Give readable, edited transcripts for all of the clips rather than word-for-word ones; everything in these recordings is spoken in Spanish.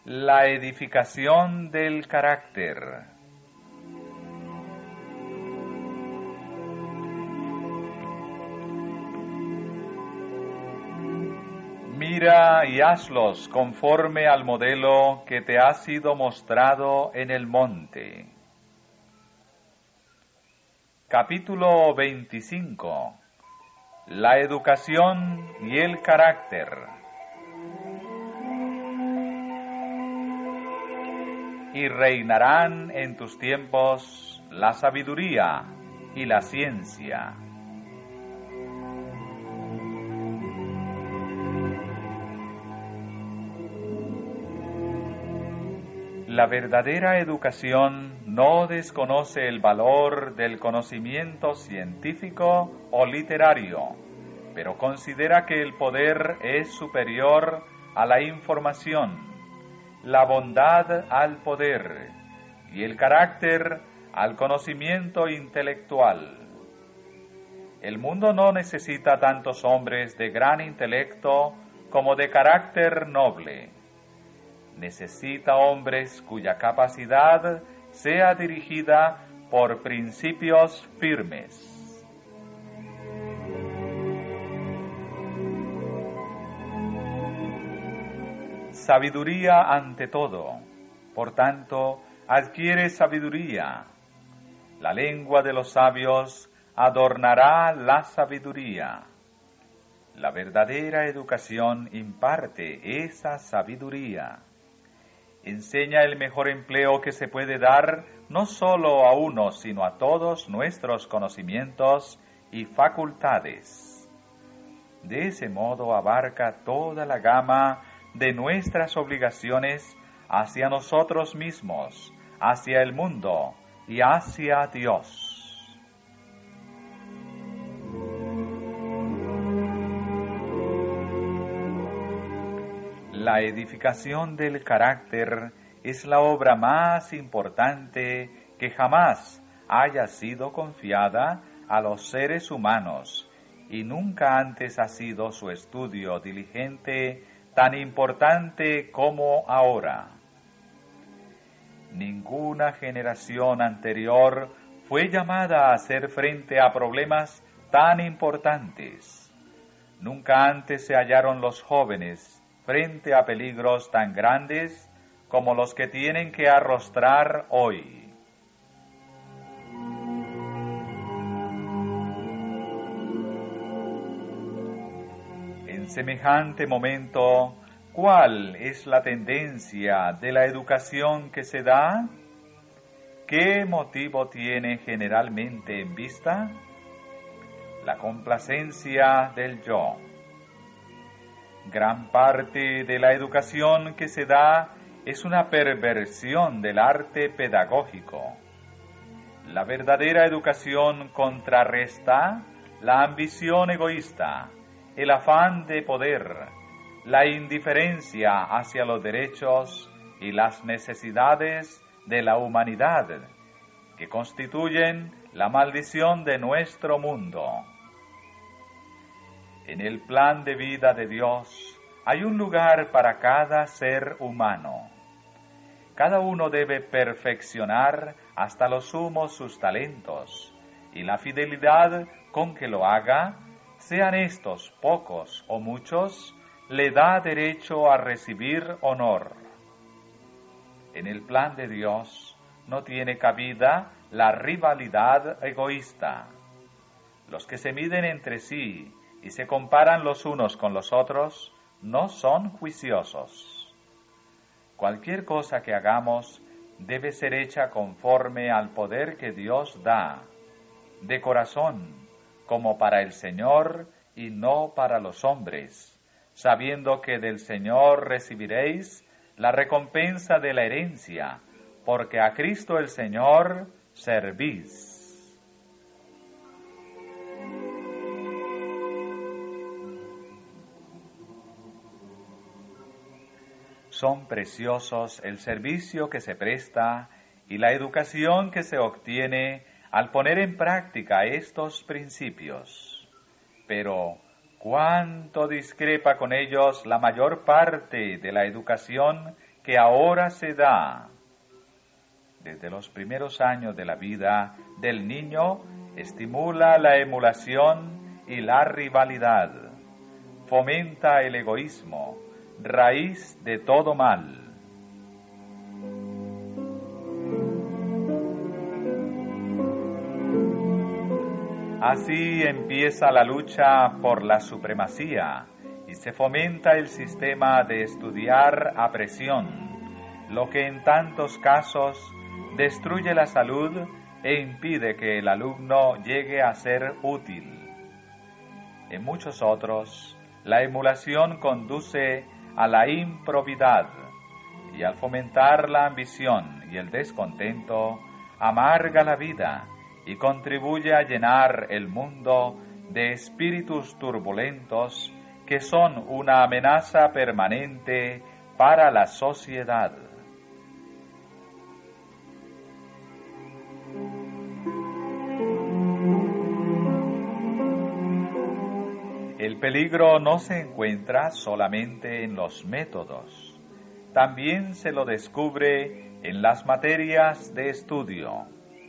La edificación del carácter. Mira y hazlos conforme al modelo que te ha sido mostrado en el monte. Capítulo 25. La educación y el carácter. Y reinarán en tus tiempos la sabiduría y la ciencia. La verdadera educación no desconoce el valor del conocimiento científico o literario, pero considera que el poder es superior a la información, la bondad al poder y el carácter al conocimiento intelectual. El mundo no necesita tantos hombres de gran intelecto como de carácter noble. Necesita hombres cuya capacidad sea dirigida por principios firmes. Sabiduría ante todo. Por tanto, adquiere sabiduría. La lengua de los sabios adornará la sabiduría. La verdadera educación imparte esa sabiduría. Enseña el mejor empleo que se puede dar no solo a uno, sino a todos nuestros conocimientos y facultades. De ese modo abarca toda la gama de nuestras obligaciones hacia nosotros mismos, hacia el mundo y hacia Dios. La edificación del carácter es la obra más importante que jamás haya sido confiada a los seres humanos y nunca antes ha sido su estudio diligente tan importante como ahora. Ninguna generación anterior fue llamada a hacer frente a problemas tan importantes. Nunca antes se hallaron los jóvenes frente a peligros tan grandes como los que tienen que arrostrar hoy. En semejante momento, ¿cuál es la tendencia de la educación que se da? ¿Qué motivo tiene generalmente en vista? La complacencia del yo. Gran parte de la educación que se da es una perversión del arte pedagógico. La verdadera educación contrarresta la ambición egoísta, el afán de poder, la indiferencia hacia los derechos y las necesidades de la humanidad, que constituyen la maldición de nuestro mundo. En el plan de vida de Dios hay un lugar para cada ser humano. Cada uno debe perfeccionar hasta lo sumo sus talentos, y la fidelidad con que lo haga, sean estos pocos o muchos, le da derecho a recibir honor. En el plan de Dios no tiene cabida la rivalidad egoísta. Los que se miden entre sí y se comparan los unos con los otros, no son juiciosos. Cualquier cosa que hagamos debe ser hecha conforme al poder que Dios da, de corazón, como para el Señor y no para los hombres, sabiendo que del Señor recibiréis la recompensa de la herencia, porque a Cristo el Señor servís. Son preciosos el servicio que se presta y la educación que se obtiene al poner en práctica estos principios. Pero, ¿cuánto discrepa con ellos la mayor parte de la educación que ahora se da. Desde los primeros años de la vida del niño, estimula la emulación y la rivalidad. Fomenta el egoísmo, raíz de todo mal. Así empieza la lucha por la supremacía y se fomenta el sistema de estudiar a presión, lo que en tantos casos destruye la salud e impide que el alumno llegue a ser útil. En muchos otros, la emulación conduce a la improbidad y al fomentar la ambición y el descontento, amarga la vida y contribuye a llenar el mundo de espíritus turbulentos que son una amenaza permanente para la sociedad. El peligro no se encuentra solamente en los métodos, también se lo descubre en las materias de estudio.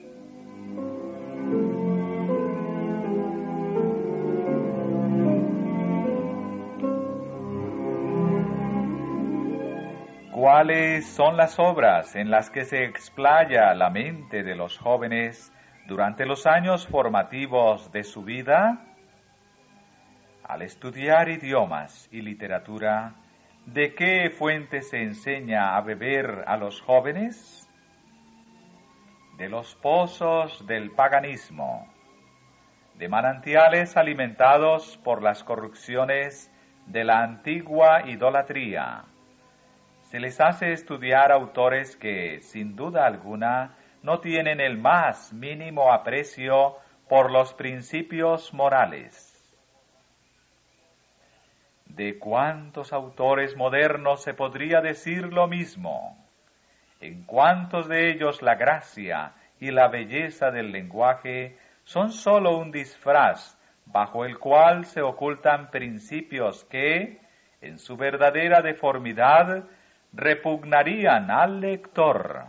¿Cuáles son las obras en las que se explaya la mente de los jóvenes durante los años formativos de su vida? Al estudiar idiomas y literatura, ¿de qué fuente se enseña a beber a los jóvenes? De los pozos del paganismo, de manantiales alimentados por las corrupciones de la antigua idolatría. Se les hace estudiar autores que, sin duda alguna, no tienen el más mínimo aprecio por los principios morales. ¿De cuántos autores modernos se podría decir lo mismo? ¿En cuántos de ellos la gracia y la belleza del lenguaje son sólo un disfraz bajo el cual se ocultan principios que, en su verdadera deformidad, repugnarían al lector?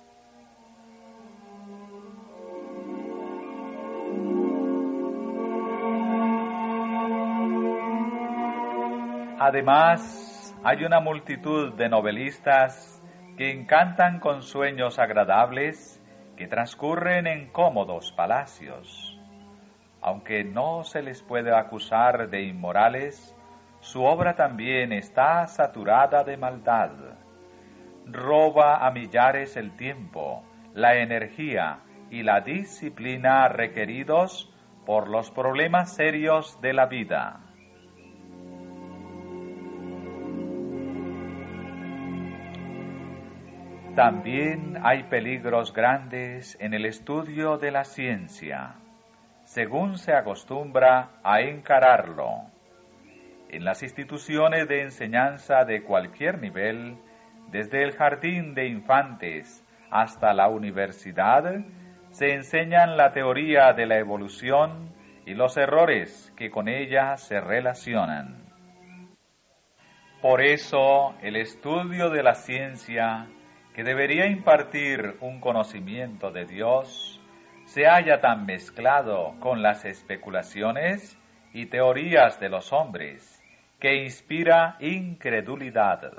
Además, hay una multitud de novelistas que encantan con sueños agradables que transcurren en cómodos palacios. Aunque no se les puede acusar de inmorales, su obra también está saturada de maldad. Roba a millares el tiempo, la energía y la disciplina requeridos por los problemas serios de la vida. También hay peligros grandes en el estudio de la ciencia, según se acostumbra a encararlo. En las instituciones de enseñanza de cualquier nivel, desde el jardín de infantes hasta la universidad, se enseñan la teoría de la evolución y los errores que con ella se relacionan. Por eso, el estudio de la ciencia, que debería impartir un conocimiento de Dios, se halla tan mezclado con las especulaciones y teorías de los hombres, que inspira incredulidad.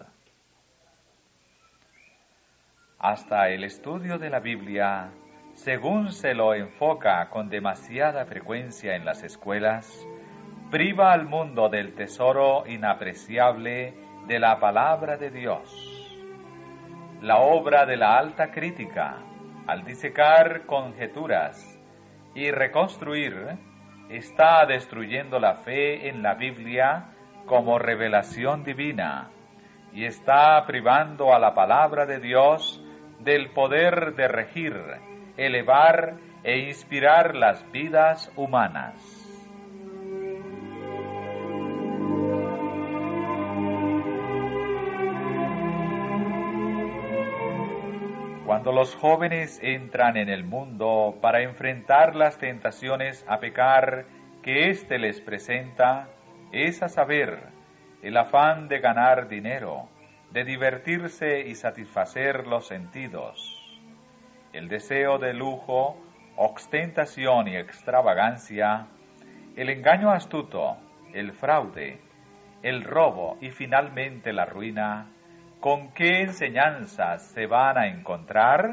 Hasta el estudio de la Biblia, según se lo enfoca con demasiada frecuencia en las escuelas, priva al mundo del tesoro inapreciable de la palabra de Dios. La obra de la alta crítica, al disecar conjeturas y reconstruir, está destruyendo la fe en la Biblia como revelación divina y está privando a la palabra de Dios del poder de regir, elevar e inspirar las vidas humanas. Cuando los jóvenes entran en el mundo para enfrentar las tentaciones a pecar que éste les presenta, es a saber, el afán de ganar dinero, de divertirse y satisfacer los sentidos. El deseo de lujo, ostentación y extravagancia, el engaño astuto, el fraude, el robo y finalmente la ruina, ¿con qué enseñanzas se van a encontrar?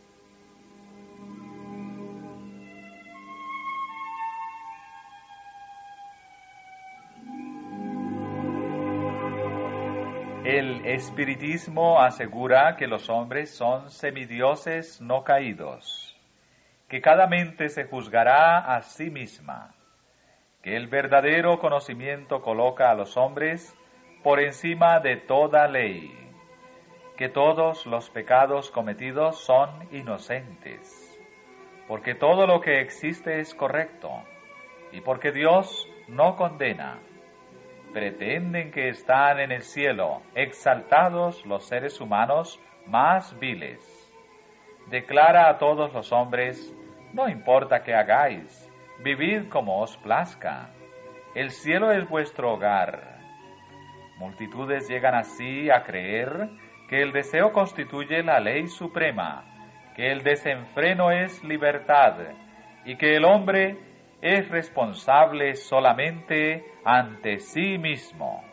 El espiritismo asegura que los hombres son semidioses no caídos, que cada mente se juzgará a sí misma, que el verdadero conocimiento coloca a los hombres por encima de toda ley, que todos los pecados cometidos son inocentes, porque todo lo que existe es correcto, y porque Dios no condena. Pretenden que están en el cielo, exaltados los seres humanos más viles. Declara a todos los hombres, no importa qué hagáis, vivid como os plazca. El cielo es vuestro hogar. Multitudes llegan así a creer que el deseo constituye la ley suprema, que el desenfreno es libertad y que el hombre es responsable solamente ante sí mismo.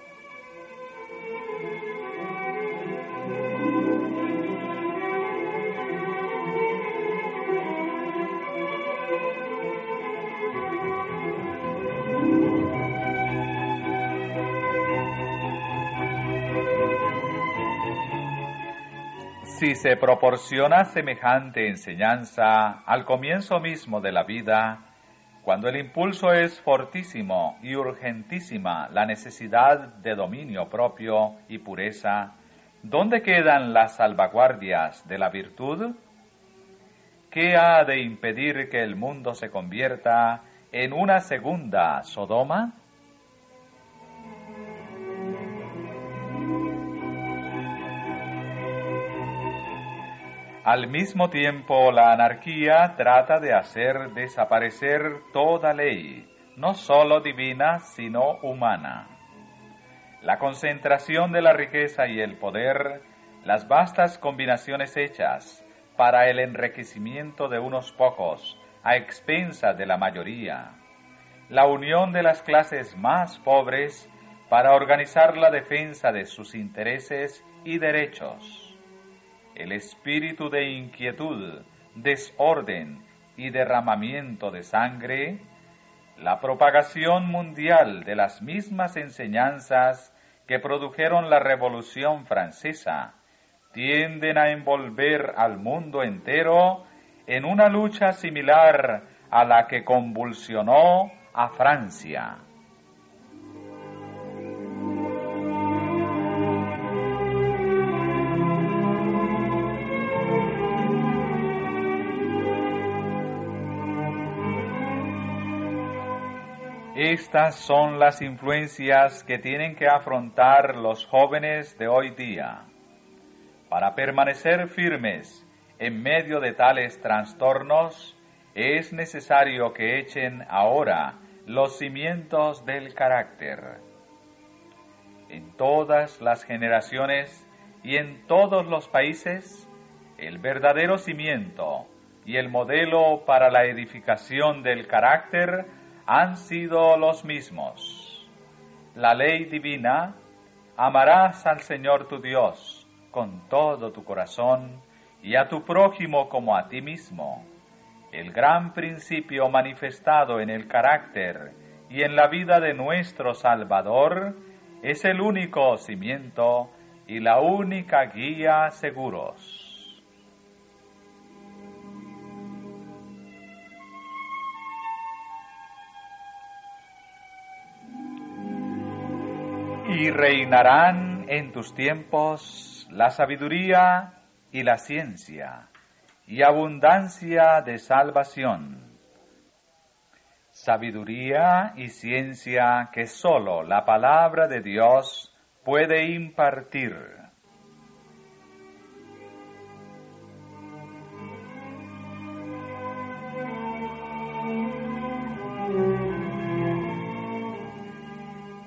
Si se proporciona semejante enseñanza al comienzo mismo de la vida, cuando el impulso es fortísimo y urgentísima la necesidad de dominio propio y pureza, ¿dónde quedan las salvaguardias de la virtud? ¿Qué ha de impedir que el mundo se convierta en una segunda Sodoma? Al mismo tiempo, la anarquía trata de hacer desaparecer toda ley, no sólo divina, sino humana. La concentración de la riqueza y el poder, las vastas combinaciones hechas para el enriquecimiento de unos pocos a expensas de la mayoría, la unión de las clases más pobres para organizar la defensa de sus intereses y derechos, el espíritu de inquietud, desorden y derramamiento de sangre, la propagación mundial de las mismas enseñanzas que produjeron la Revolución Francesa, tienden a envolver al mundo entero en una lucha similar a la que convulsionó a Francia. Estas son las influencias que tienen que afrontar los jóvenes de hoy día. Para permanecer firmes en medio de tales trastornos, es necesario que echen ahora los cimientos del carácter. En todas las generaciones y en todos los países, el verdadero cimiento y el modelo para la edificación del carácter han sido los mismos. La ley divina: amarás al Señor tu Dios con todo tu corazón y a tu prójimo como a ti mismo. El gran principio manifestado en el carácter y en la vida de nuestro Salvador es el único cimiento y la única guía seguros. Y reinarán en tus tiempos la sabiduría y la ciencia, y abundancia de salvación. Sabiduría y ciencia que sólo la palabra de Dios puede impartir.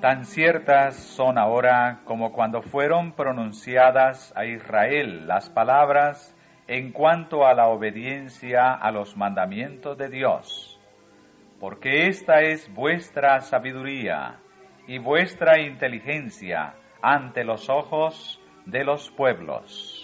Tan ciertas son ahora como cuando fueron pronunciadas a Israel las palabras en cuanto a la obediencia a los mandamientos de Dios, porque esta es vuestra sabiduría y vuestra inteligencia ante los ojos de los pueblos.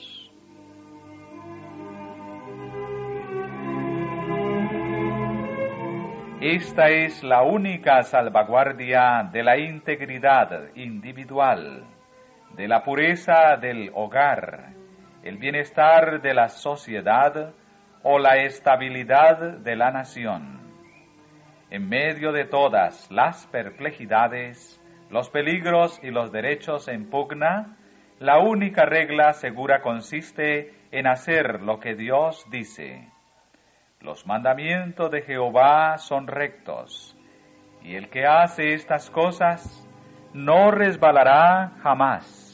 Esta es la única salvaguardia de la integridad individual, de la pureza del hogar, el bienestar de la sociedad o la estabilidad de la nación. En medio de todas las perplejidades, los peligros y los derechos en pugna, la única regla segura consiste en hacer lo que Dios dice. Los mandamientos de Jehová son rectos, y el que hace estas cosas no resbalará jamás.